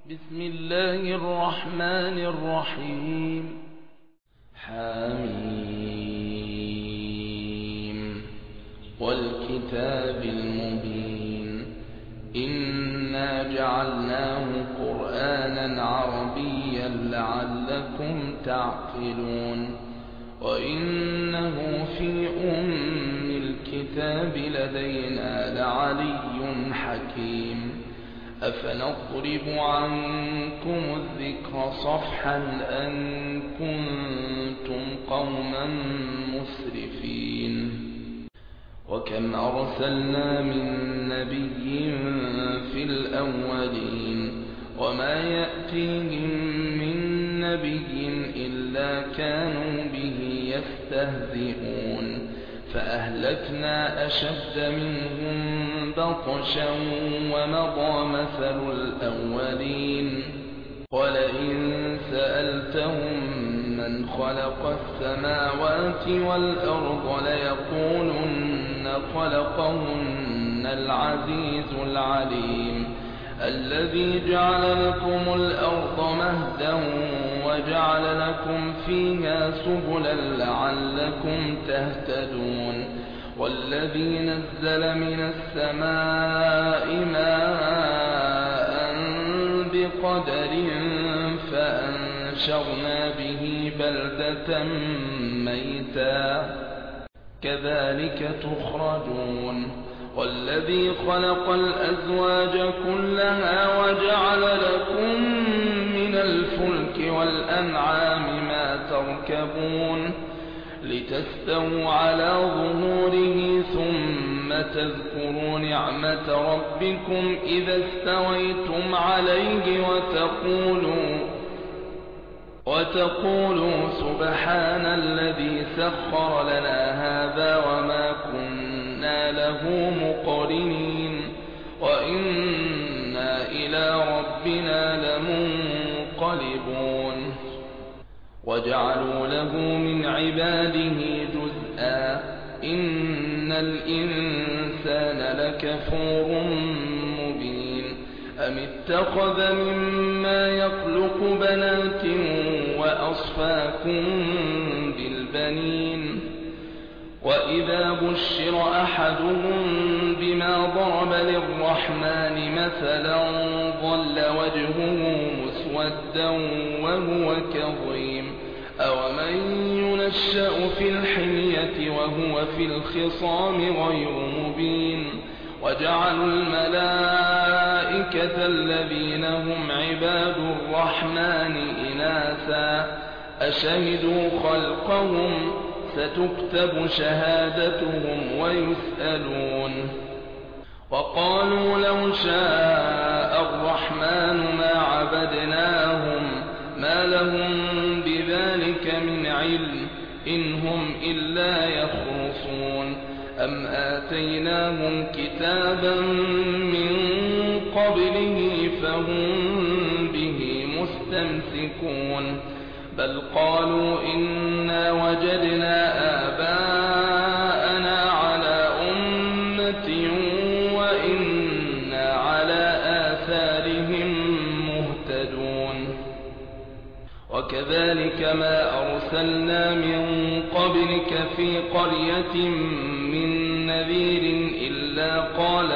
بسم الله الرحمن الرحيم. حميم والكتاب المبين إنا جعلناه قرآنا عربيا لعلكم تعقلون وإنه في أم الكتاب لدينا لعلي حكيم أفنضرب عنكم الذكر صفحا أن كنتم قوما مسرفين وكم أرسلنا من نبي في الأولين وما يأتيهم من نبي إلا كانوا به يستهزئون فأهلكنا أشد منهم بطشا ومضى مثل الأولين ولئن سألتهم من خلق السماوات والأرض ليقولن خلقهن العزيز العليم الذي جعل لكم الأرض مهدا وجعل لكم فيها سبلا لعلكم تهتدون والذي نزل من السماء ماء بقدر فأنشرنا به بلدة ميتا كذلك تخرجون والذي خلق الأزواج كلها وجعل لكم من الفلك والأنعام ما تركبون لتستووا على ظهوره ثم تذكروا نعمة ربكم إذا استويتم عليه وتقولوا سبحان الذي سخر لنا هذا وما كنا له مقرنين وإنا إلى ربنا لمنقلبون وجعلوا له من عباده جزءا إن الإنسان لكفور مبين أم اتخذ مما يخلق بنات وأصفاكم بالبنين وإذا بشر أحدهم بما ضرب للرحمن مثلا ظل وجهه مسودا وهو كظيم أومن ينشأ في الحلية وهو في الخصام غير مبين وجعلوا الملائكة الذين هم عباد الرحمن إناثا أشهدوا خلقهم ستكتب شهادتهم ويسألون وقالوا لو شاء الرحمن ما عبدناهم ما لهم بذلك من علم إن هم إلا يخرصون أم آتيناهم كتابا من قبله فهم به مستمسكون بل قالوا إنا وجدنا آباءنا على أمة وإنا على آثارهم مهتدون وكذلك ما أرسلنا من قبلك في قرية من نذير إلا قال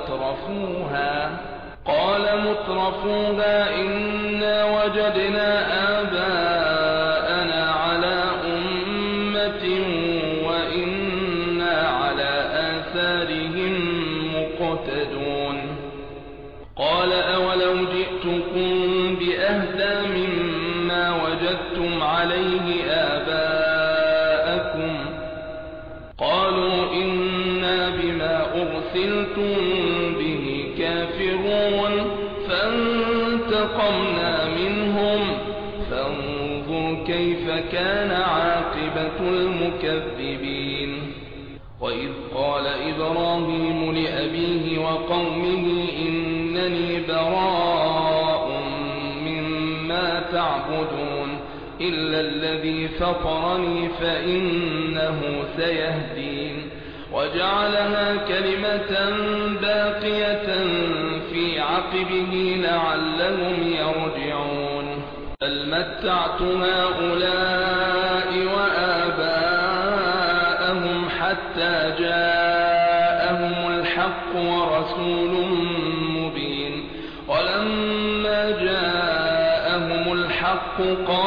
مترفوها إنا وجدنا آباءنا على أمة وإنا على آثارهم مقتدون قال أولو جئتكم بأهدى مما وجدتم عليه آباءكم قالوا إنا بما أرسلتم به كافرون فانتقمنا منهم فانظر كيف كان عاقبة المكذبين وإذ قال إبراهيم لأبيه وقومه إنني براء مما تعبدون إلا الذي فطرني فإنه سيهدين وجعلها كلمة باقية في عقبه لعلهم بل متعت هؤلاء وآباءهم حتى جاءهم الحق ورسول مبين ولما جاءهم الحق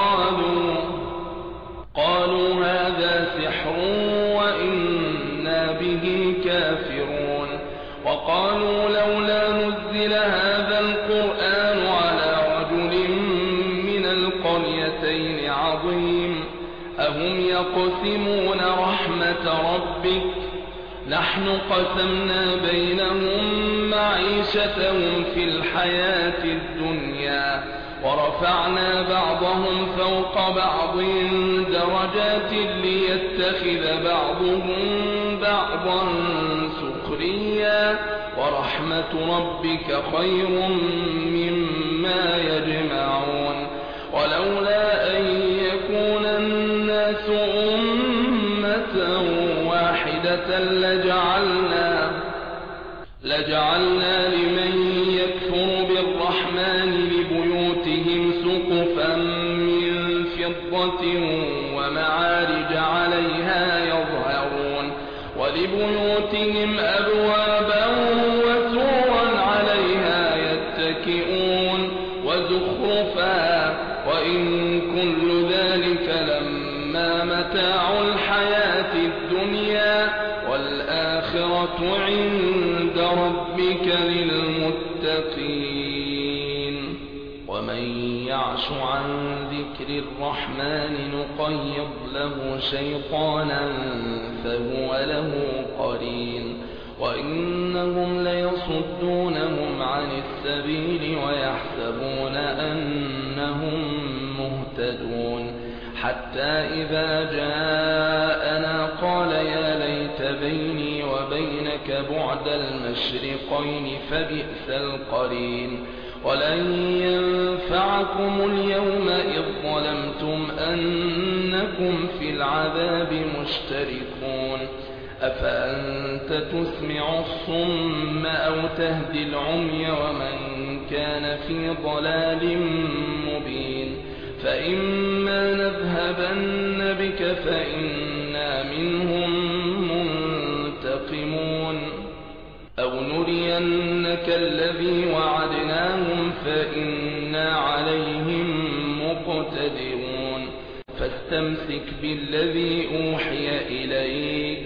قالوا هذا سحر وإنا به كافرون وقالوا لولا نزل هذا القرآن على رجل من القريتين عظيم أهم يقسمون رحمة ربك نحن قسمنا بينهم معيشتهم في الحياة الدنيا ورفعنا بعضهم فوق بعض درجات ليتخذ بعضهم بعضا سخريا ورحمة ربك خير مما يجمعون ولولا أن يكون الناس أمة واحدة لجعلنا لمن يكفر بالرحمن لبيوتهم سقفا من فضة ومعارج عليها يظهرون ولبيوتهم أبوابا وسورا عليها يتكئون وزخرفا وإن كل ذلك لما متاع الحياة الدنيا والآخرة عند ربك للمتقين ومن يعش عن ذكر الرحمن نقيض له شيطانا فهو له قرين وإنهم ليصدونهم عن السبيل ويحسبون أنهم مهتدون حتى إذا جاءنا قال يا ليت بيني وبينك بعد المشرقين فبئس القرين ولن ينفعكم اليوم إذ ظلمتم أنكم في العذاب مشتركون أفأنت تسمع الصم أو تهدي العمي ومن كان في ضلال مبين فإما نذهبن بك فإنا منهم منتقمون أو نرينك الذي وعدناهم فإنا عليهم مقتدرون فاستمسك بالذي أوحي إليك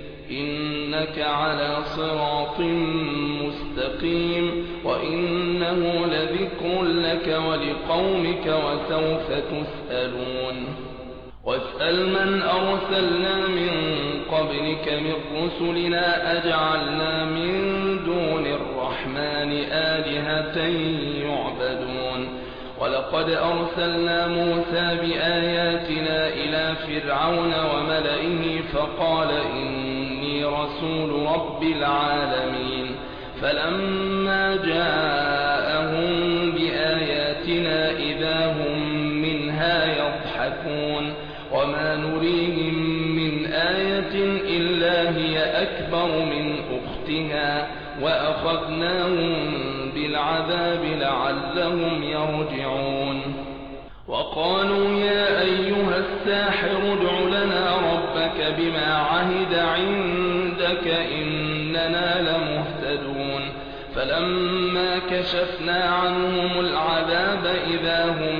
إنك على صراط مستقيم وإنه لذكر لك ولقومك وسوف تسألون واسأل من أرسلنا من قبلك من رسلنا أجعلنا من دون الرحمن آلهة يعبدون ولقد أرسلنا موسى بآياتنا إلى فرعون وملئه فقال إني رسول رب العالمين فلما جاءهم بآياتنا إذا هم منها يضحكون وما نريهم من آية إلا هي أكبر من أختها وأخذناهم بالعذاب لعلهم يرجعون وقالوا يا أيها الساحر ادع لنا ربك بما عهد عندك إننا لمهتدون فلما كشفنا عنهم العذاب إذا هم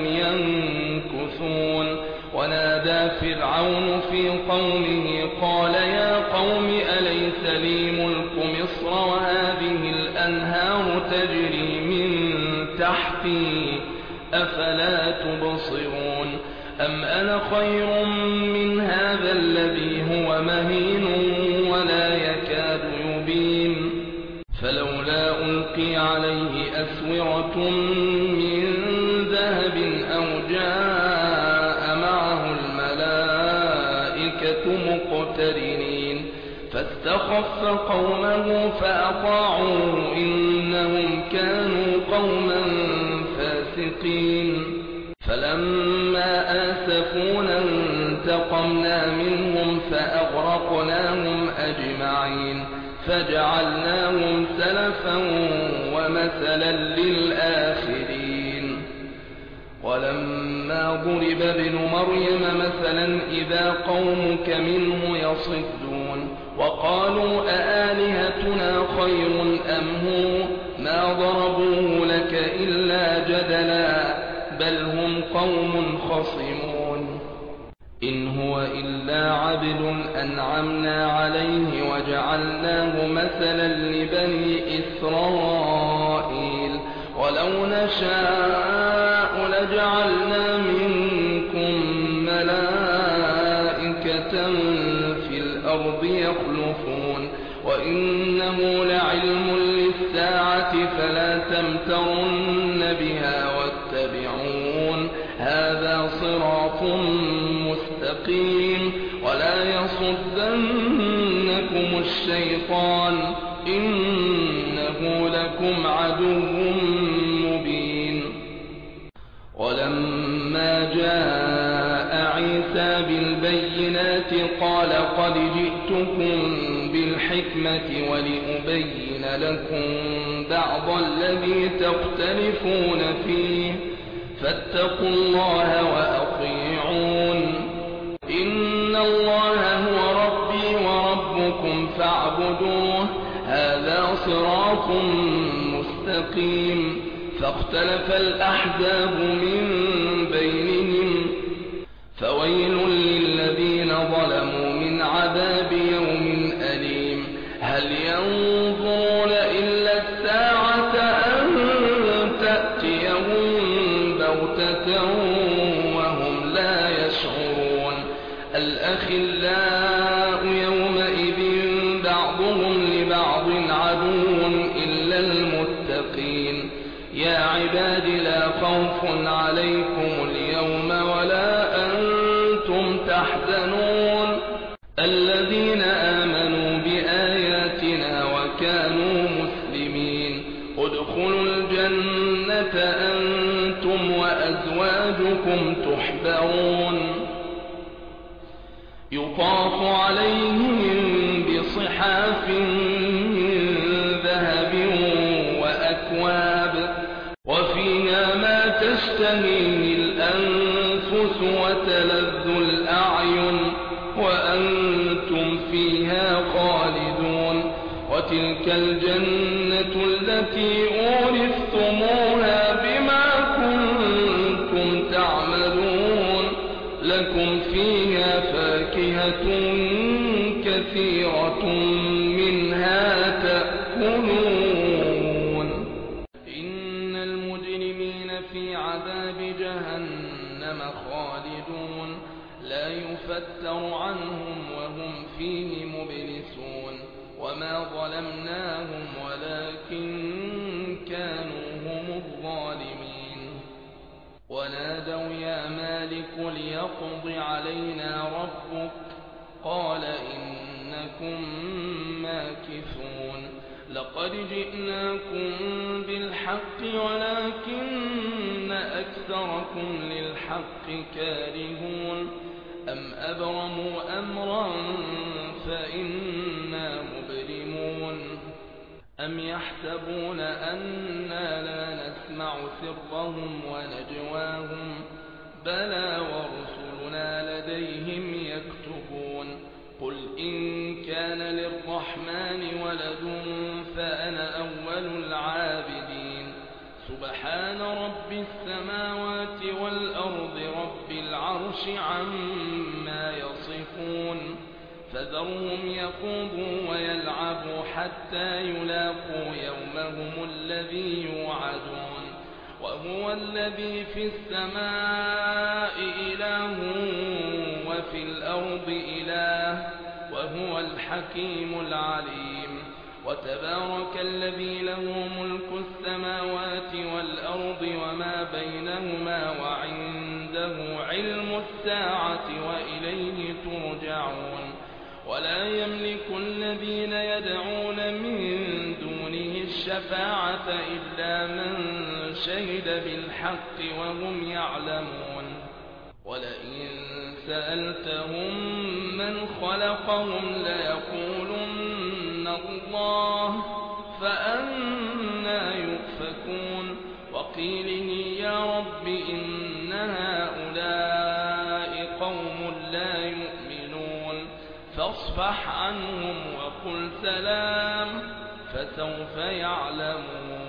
ينكثون ونادى فرعون في قومه قال يا قوم أليس لي ملك مصر وهذه الأنهار تجري من تحتي أفلا تبصرون أم أنا خير من هذا الذي هو مهين ولا يكاد يبين فلولا ألقي عليه أسورة من ذهب أو جاء معه الملائكة مقترنين فاستخف قومه فأطاعوه إنهم كانوا قوما فاسقين فلما آسفونا انتقمنا منهم فأغرقناهم أجمعين فجعلناهم سلفا ومثلا للآخرين ولما ضرب ابن مريم مثلا إذا قومك منه يصدون وقالوا أآلهتنا خير أم هو ما ضربوه لك إلا جدلا بل هم قوم خصمون إن هو إلا عبد أنعمنا عليه وجعلناه مثلا لبني إسرائيل ولو نشاء لجعلنا منكم ملائكة في الأرض يخلفون وإنه لعلم للساعة فلا تمترن بها واتبعون هذا صراط مستقيم ولا يصدنكم الشيطان إنه لكم عدو مبين ولما جاء عيسى بالبينات قال قد جئتكم بالحكمة ولأبين لكم بعض الذي تختلفون فيه فاتقوا الله وأطيعون إن الله هو ربي وربكم فاعبدوه هذا صراط مستقيم فاختلف الأحزاب من بينهم فويل للذين ظلموا من عذاب يوم أليم هل ينظرون إلا الساعة أن تأتيهم بغتة وهم لا يشعرون الأخلاء يومئذ بعضهم لبعض عدو إلا المتقين يا عباد لا خوف عليكم اليوم ولا أنتم تحزنون الذين آمنوا بآياتنا وكانوا مسلمين ادخلوا الجنة أنتم وأزواجكم تحبرون يطاف عليهم بصحاف من ذهب وأكواب وفيها ما تشتهيه الأنفس وتلذ الأعين وأنتم فيها خالدون وتلك الجنة التي أورثتموها بما كنتم تعملون لكم فيها فاكهة كثيرة منها تأكلون إن المجرمين في عذاب جهنم خالدون لا يفتر عنهم وهم فيه مبلسون وما ظلمناهم ولكن كانوا هم الظالمين ونادوا يا مالك ليقض علينا ربك قال إنكم ماكثون لقد جئناكم بالحق ولكن أكثركم للحق كارهون أم أبرموا أمرا فإنا مبرمون أم يحسبون أنا لا نسمع سرهم ونجواهم بلى ورسلنا لديهم يكتبون قل إن كان للرحمن ولد فأنا أول العابدين سبحان رب السماوات والأرض رب العرش عما يصفون فذرهم يخوضوا ويلعبوا حتى يلاقوا يومهم الذي يوعدون وهو الذي في السماء إله وفي الأرض إله وهو الحكيم العليم وتبارك الذي له ملك السماوات والأرض وما بينهما وعنده علم الساعة وإليه ترجعون ولا يملك الذين يدعون من دونه الشفاعة إلا من شهد بالحق وهم يعلمون ولئن سألتهم من خلقهم ليقولن الله فأنى يؤفكون وقيله يا رب إن هؤلاء قوم لا يؤمنون فاصفح عنهم وقل سلام فسوف يعلمون